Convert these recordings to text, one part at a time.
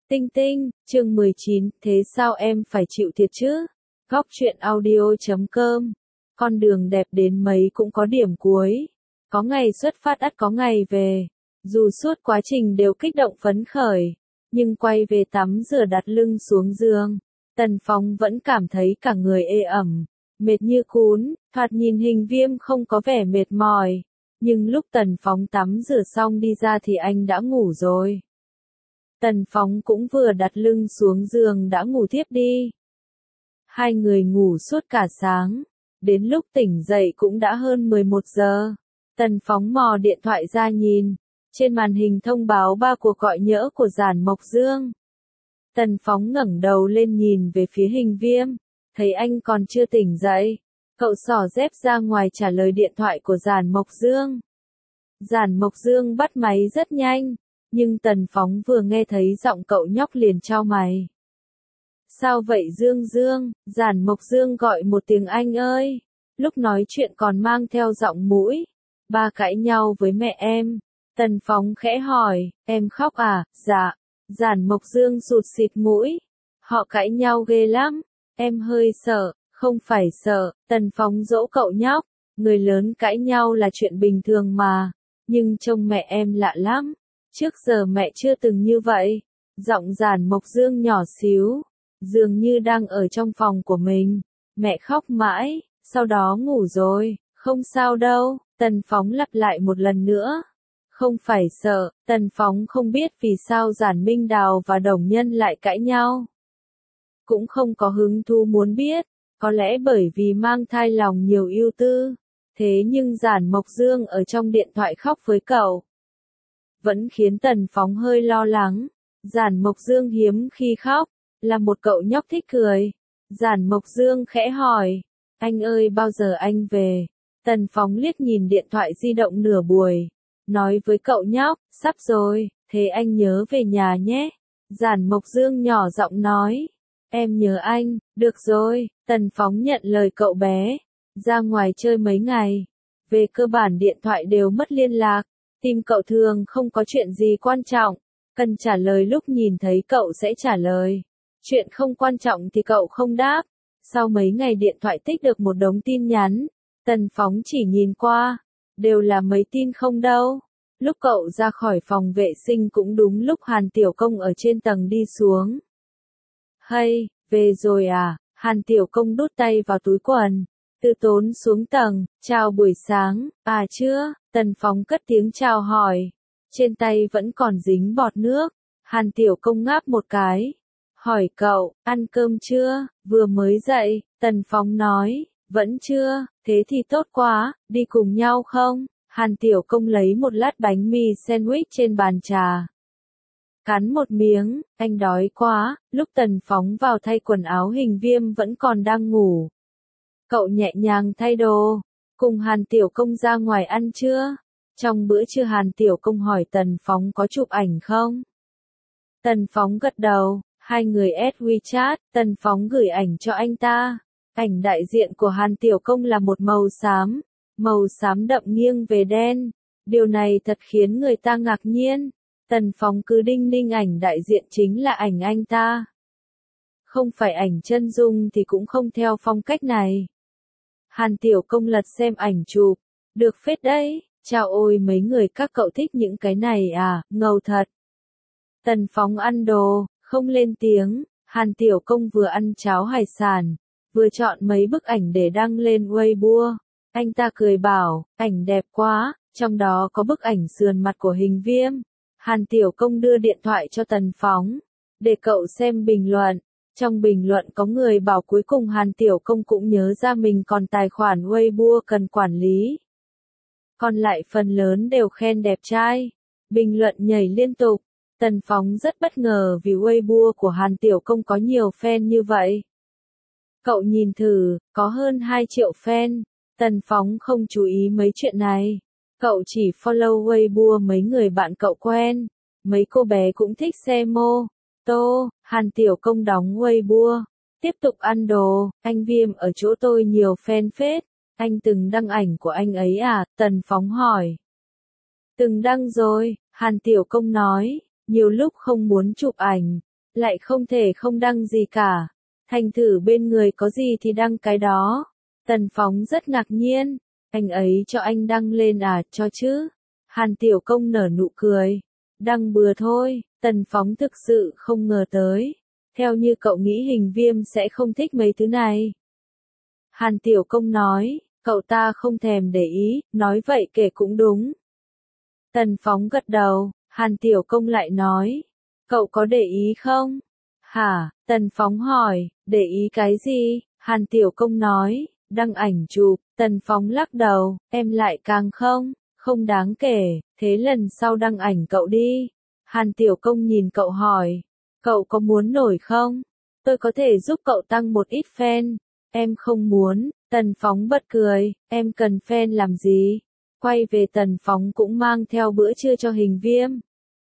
Tinh tinh, chương 19, thế sao em phải chịu thiệt chứ? Góc truyện audio.com. Con đường đẹp đến mấy cũng có điểm cuối. Có ngày xuất phát ắt có ngày về. Dù suốt quá trình đều kích động phấn khởi, nhưng quay về tắm rửa đặt lưng xuống giường, Tần Phóng vẫn cảm thấy cả người ê ẩm, mệt như cún, thoạt nhìn Hình Viêm không có vẻ mệt mỏi. Nhưng lúc Tần Phóng tắm rửa xong đi ra thì anh đã ngủ rồi. Tần Phóng cũng vừa đặt lưng xuống giường đã ngủ thiếp đi. Hai người ngủ suốt cả sáng, đến lúc tỉnh dậy cũng đã hơn 11 giờ. Tần Phóng mò điện thoại ra nhìn, trên màn hình thông báo 3 cuộc gọi nhỡ của Giản Mộc Dương. Tần Phóng ngẩng đầu lên nhìn về phía Hình Viêm, thấy anh còn chưa tỉnh dậy. Cậu xỏ dép ra ngoài trả lời điện thoại của Giản Mộc Dương. Giản Mộc Dương bắt máy rất nhanh, nhưng Tần Phóng vừa nghe thấy giọng cậu nhóc liền chau mày. Sao vậy Dương Dương? Giản Mộc Dương gọi một tiếng anh ơi. Lúc nói chuyện còn mang theo giọng mũi. Ba cãi nhau với mẹ em. Tần Phóng khẽ hỏi, em khóc à? Dạ. Giản Mộc Dương sụt xịt mũi. Họ cãi nhau ghê lắm. Em hơi sợ. Không phải sợ. Tần Phóng dỗ cậu nhóc. Người lớn cãi nhau là chuyện bình thường mà. Nhưng trông mẹ em lạ lắm. Trước giờ mẹ chưa từng như vậy. Giọng Giản Mộc Dương nhỏ xíu, dường như đang ở trong phòng của mình. Mẹ khóc mãi, sau đó ngủ rồi. Không sao đâu, Tần Phóng lặp lại một lần nữa. Không phải sợ. Tần Phóng không biết vì sao Giản Minh Đào và Đồng Nhân lại cãi nhau. Cũng không có hứng thú muốn biết, có lẽ bởi vì mang thai lòng nhiều ưu tư. Thế nhưng Giản Mộc Dương ở trong điện thoại khóc với cậu vẫn khiến Tần Phóng hơi lo lắng. Giản Mộc Dương hiếm khi khóc, là một cậu nhóc thích cười. Giản Mộc Dương khẽ hỏi, anh ơi bao giờ anh về? Tần Phóng liếc nhìn điện thoại di động nửa buổi, nói với cậu nhóc, sắp rồi, thế anh nhớ về nhà nhé. Giản Mộc Dương nhỏ giọng nói, em nhớ anh, được rồi. Tần Phóng nhận lời cậu bé, ra ngoài chơi mấy ngày. Về cơ bản điện thoại đều mất liên lạc. Tim cậu thường không có chuyện gì quan trọng, cần trả lời lúc nhìn thấy cậu sẽ trả lời. Chuyện không quan trọng thì cậu không đáp. Sau mấy ngày điện thoại tích được một đống tin nhắn, Tần Phóng chỉ nhìn qua, đều là mấy tin không đâu. Lúc cậu ra khỏi phòng vệ sinh cũng đúng lúc Hàn Tiểu Công ở trên tầng đi xuống. Hay, về rồi à? Hàn Tiểu Công đút tay vào túi quần, từ tốn xuống tầng, chào buổi sáng, à chưa? Tần Phóng cất tiếng chào hỏi, trên tay vẫn còn dính bọt nước. Hàn Tiểu Công ngáp một cái, hỏi cậu, ăn cơm chưa? Vừa mới dậy. Tần Phóng nói, vẫn chưa, thế thì tốt quá, đi cùng nhau không? Hàn Tiểu Công lấy một lát bánh mì sandwich trên bàn trà, cắn một miếng, anh đói quá. Lúc Tần Phóng vào thay quần áo Hình Viêm vẫn còn đang ngủ. Cậu nhẹ nhàng thay đồ, cùng Hàn Tiểu Công ra ngoài ăn trưa. Trong bữa trưa Hàn Tiểu Công hỏi Tần Phóng có chụp ảnh không? Tần Phóng gật đầu, hai người add WeChat, Tần Phóng gửi ảnh cho anh ta. Ảnh đại diện của Hàn Tiểu Công là một màu xám đậm nghiêng về đen. Điều này thật khiến người ta ngạc nhiên. Tần Phóng cứ đinh ninh ảnh đại diện chính là ảnh anh ta. Không phải ảnh chân dung thì cũng không theo phong cách này. Hàn Tiểu Công lật xem ảnh chụp, được phết đấy. Chào ôi mấy người các cậu thích những cái này à, ngầu thật. Tần Phóng ăn đồ, không lên tiếng. Hàn Tiểu Công vừa ăn cháo hải sản, vừa chọn mấy bức ảnh để đăng lên Weibo. Anh ta cười bảo, ảnh đẹp quá, trong đó có bức ảnh sườn mặt của Hình Viêm. Hàn Tiểu Công đưa điện thoại cho Tần Phóng, để cậu xem bình luận. Trong bình luận có người bảo cuối cùng Hàn Tiểu Công cũng nhớ ra mình còn tài khoản Weibo cần quản lý. Còn lại phần lớn đều khen đẹp trai. Bình luận nhảy liên tục. Tần Phóng rất bất ngờ vì Weibo của Hàn Tiểu Công có nhiều fan như vậy. Cậu nhìn thử, có hơn 2 triệu fan. Tần Phóng không chú ý mấy chuyện này. Cậu chỉ follow Weibo mấy người bạn cậu quen. Mấy cô bé cũng thích xe mô tô. Hàn Tiểu Công đóng Weibo, tiếp tục ăn đồ. Anh Viêm ở chỗ tôi nhiều fan phết. Anh từng đăng ảnh của anh ấy à? Tần Phóng hỏi. Từng đăng rồi, Hàn Tiểu Công nói. Nhiều lúc không muốn chụp ảnh, lại không thể không đăng gì cả. Thành thử bên người có gì thì đăng cái đó. Tần Phóng rất ngạc nhiên, anh ấy cho anh đăng lên à, cho chứ. Hàn Tiểu Công nở nụ cười, đăng bừa thôi. Tần Phóng thực sự không ngờ tới. Theo như cậu nghĩ Hình Viêm sẽ không thích mấy thứ này. Hàn Tiểu Công nói, cậu ta không thèm để ý, nói vậy kể cũng đúng. Tần Phóng gật đầu, Hàn Tiểu Công lại nói, cậu có để ý không? Hả? Tần Phóng hỏi, để ý cái gì? Hàn Tiểu Công nói, đăng ảnh chụp. Tần Phóng lắc đầu, em lại càng không đáng kể, thế lần sau đăng ảnh cậu đi. Hàn Tiểu Công nhìn cậu hỏi, cậu có muốn nổi không? Tôi có thể giúp cậu tăng một ít fan. Em không muốn. Tần Phóng bật cười, em cần fan làm gì? Quay về Tần Phóng cũng mang theo bữa trưa cho Hình Viêm.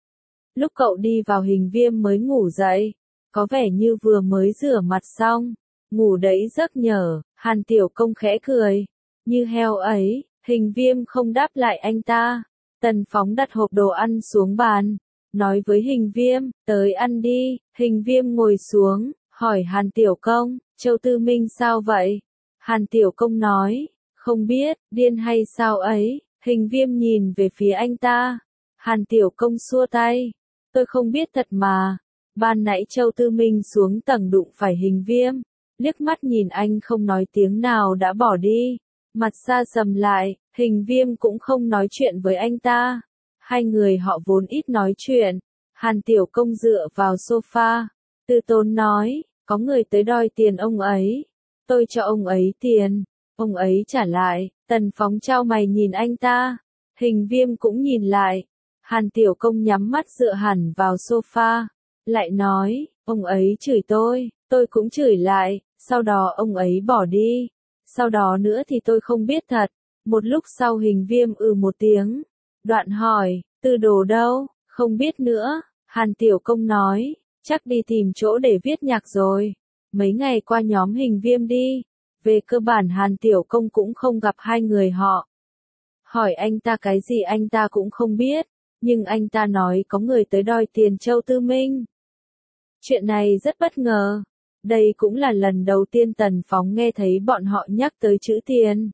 Lúc cậu đi vào Hình Viêm mới ngủ dậy, có vẻ như vừa mới rửa mặt xong, ngủ đấy giấc nhở. Hàn Tiểu Công khẽ cười, như heo ấy. Hình Viêm không đáp lại anh ta. Tần Phóng đặt hộp đồ ăn xuống bàn, nói với Hình Viêm, tới ăn đi. Hình Viêm ngồi xuống, hỏi Hàn Tiểu Công, Châu Tư Minh sao vậy? Hàn Tiểu Công nói, không biết, điên hay sao ấy. Hình Viêm nhìn về phía anh ta. Hàn Tiểu Công xua tay, tôi không biết thật mà. Ban nãy Châu Tư Minh xuống tầng đụng phải Hình Viêm, liếc mắt nhìn anh không nói tiếng nào đã bỏ đi. Mặt xa sầm lại, Hình Viêm cũng không nói chuyện với anh ta. Hai người họ vốn ít nói chuyện. Hàn Tiểu Công dựa vào sofa, từ tốn nói, có người tới đòi tiền ông ấy. Tôi cho ông ấy tiền, ông ấy trả lại. Tần Phóng chau mày nhìn anh ta. Hình Viêm cũng nhìn lại. Hàn Tiểu Công nhắm mắt dựa hẳn vào sofa, lại nói, ông ấy chửi tôi cũng chửi lại, sau đó ông ấy bỏ đi. Sau đó nữa thì tôi không biết thật. Một lúc sau Hình Viêm một tiếng. Đoạn hỏi, Tư Đồ đâu? Không biết nữa. Hàn Tiểu Công nói, chắc đi tìm chỗ để viết nhạc rồi. Mấy ngày qua nhóm Hình Viêm đi. Về cơ bản Hàn Tiểu Công cũng không gặp hai người họ. Hỏi anh ta cái gì anh ta cũng không biết. Nhưng anh ta nói có người tới đòi tiền Châu Tư Minh. Chuyện này rất bất ngờ. Đây cũng là lần đầu tiên Tần Phóng nghe thấy bọn họ nhắc tới chữ tiền.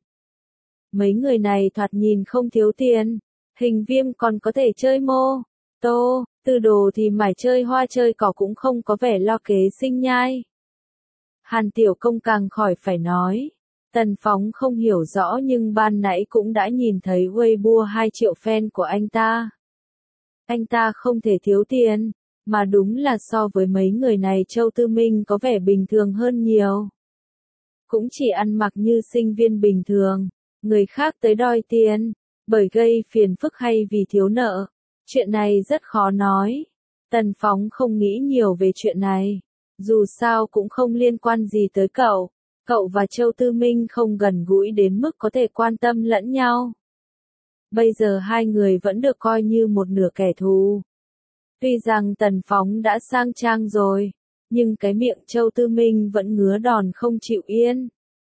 Mấy người này thoạt nhìn không thiếu tiền. Hình Viêm còn có thể chơi mô tô, Tư Đồ thì mải chơi hoa chơi cỏ cũng không có vẻ lo kế sinh nhai. Hàn Tiểu Công càng khỏi phải nói. Tần Phóng không hiểu rõ nhưng ban nãy cũng đã nhìn thấy Weibo 2 triệu fan của anh ta. Anh ta không thể thiếu tiền, mà đúng là so với mấy người này Châu Tư Minh có vẻ bình thường hơn nhiều. Cũng chỉ ăn mặc như sinh viên bình thường, người khác tới đòi tiền, bởi gây phiền phức hay vì thiếu nợ. Chuyện này rất khó nói. Tần Phóng không nghĩ nhiều về chuyện này. Dù sao cũng không liên quan gì tới cậu. Cậu và Châu Tư Minh không gần gũi đến mức có thể quan tâm lẫn nhau. Bây giờ hai người vẫn được coi như một nửa kẻ thù. Tuy rằng Tần Phóng đã sang trang rồi, nhưng cái miệng Châu Tư Minh vẫn ngứa đòn không chịu yên.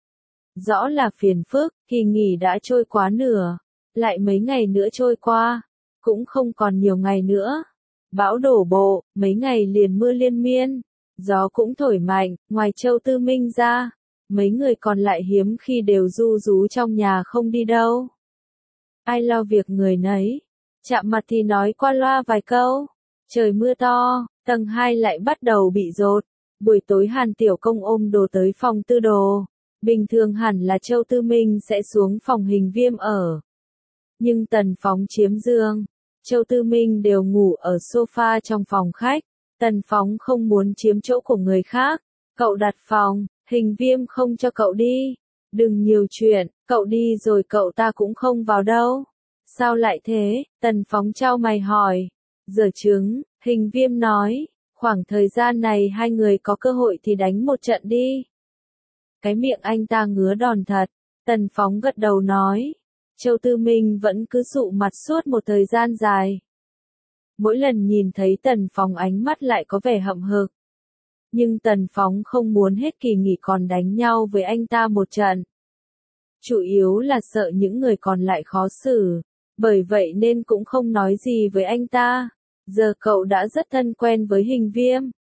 Rõ là phiền phức. Kỳ nghỉ đã trôi quá nửa, lại mấy ngày nữa trôi qua, cũng không còn nhiều ngày nữa. Bão đổ bộ, mấy ngày liền mưa liên miên, gió cũng thổi mạnh. Ngoài Châu Tư Minh ra, mấy người còn lại hiếm khi đều ru rú trong nhà không đi đâu. Ai lo việc người nấy, chạm mặt thì nói qua loa vài câu. Trời mưa to, tầng 2 lại bắt đầu bị dột. Buổi tối Hàn Tiểu Công ôm đồ tới phòng Tư Đồ. Bình thường hẳn là Châu Tư Minh sẽ xuống phòng Hình Viêm ở. Nhưng Tần Phóng chiếm giường, Châu Tư Minh đều ngủ ở sofa trong phòng khách. Tần Phóng không muốn chiếm chỗ của người khác. Cậu đặt phòng, Hình Viêm không cho cậu đi. Đừng nhiều chuyện, cậu đi rồi cậu ta cũng không vào đâu. Sao lại thế? Tần Phóng chau mày hỏi. Giở trứng, Hình Viêm nói, khoảng thời gian này hai người có cơ hội thì đánh một trận đi. Cái miệng anh ta ngứa đòn thật. Tần Phóng gật đầu nói. Châu Tư Minh vẫn cứ dụ mặt suốt một thời gian dài. Mỗi lần nhìn thấy Tần Phóng ánh mắt lại có vẻ hậm hực. Nhưng Tần Phóng không muốn hết kỳ nghỉ còn đánh nhau với anh ta một trận. Chủ yếu là sợ những người còn lại khó xử. Bởi vậy nên cũng không nói gì với anh ta. Giờ cậu đã rất thân quen với Hình Viêm.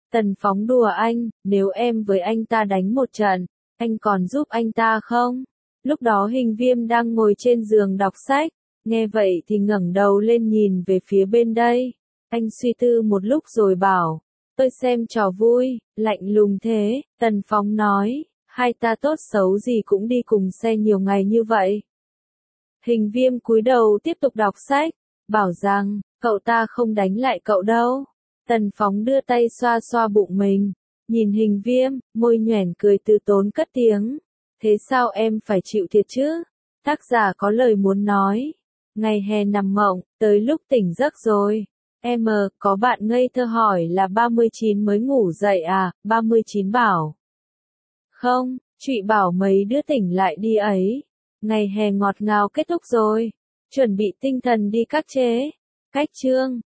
Tần Phóng đùa anh, nếu em với anh ta đánh một trận, anh còn giúp anh ta không? Lúc đó Hình Viêm đang ngồi trên giường đọc sách, nghe vậy thì ngẩng đầu lên nhìn về phía bên đây. Anh suy tư một lúc rồi bảo, tôi xem trò vui, lạnh lùng thế, Tần Phóng nói, hai ta tốt xấu gì cũng đi cùng xe nhiều ngày như vậy. Hình Viêm cúi đầu tiếp tục đọc sách, bảo rằng, cậu ta không đánh lại cậu đâu. Tần Phóng đưa tay xoa xoa bụng mình, nhìn Hình Viêm, môi nhoẻn cười từ tốn cất tiếng. Thế sao em phải chịu thiệt chứ? Tác giả có lời muốn nói. Ngày hè nằm mộng, tới lúc tỉnh giấc rồi. Em có bạn ngây thơ hỏi là 39 mới ngủ dậy à, 39 bảo. Không, Trụy bảo mấy đứa tỉnh lại đi ấy. Ngày hè ngọt ngào kết thúc rồi. Chuẩn bị tinh thần đi các chế. Cách chương.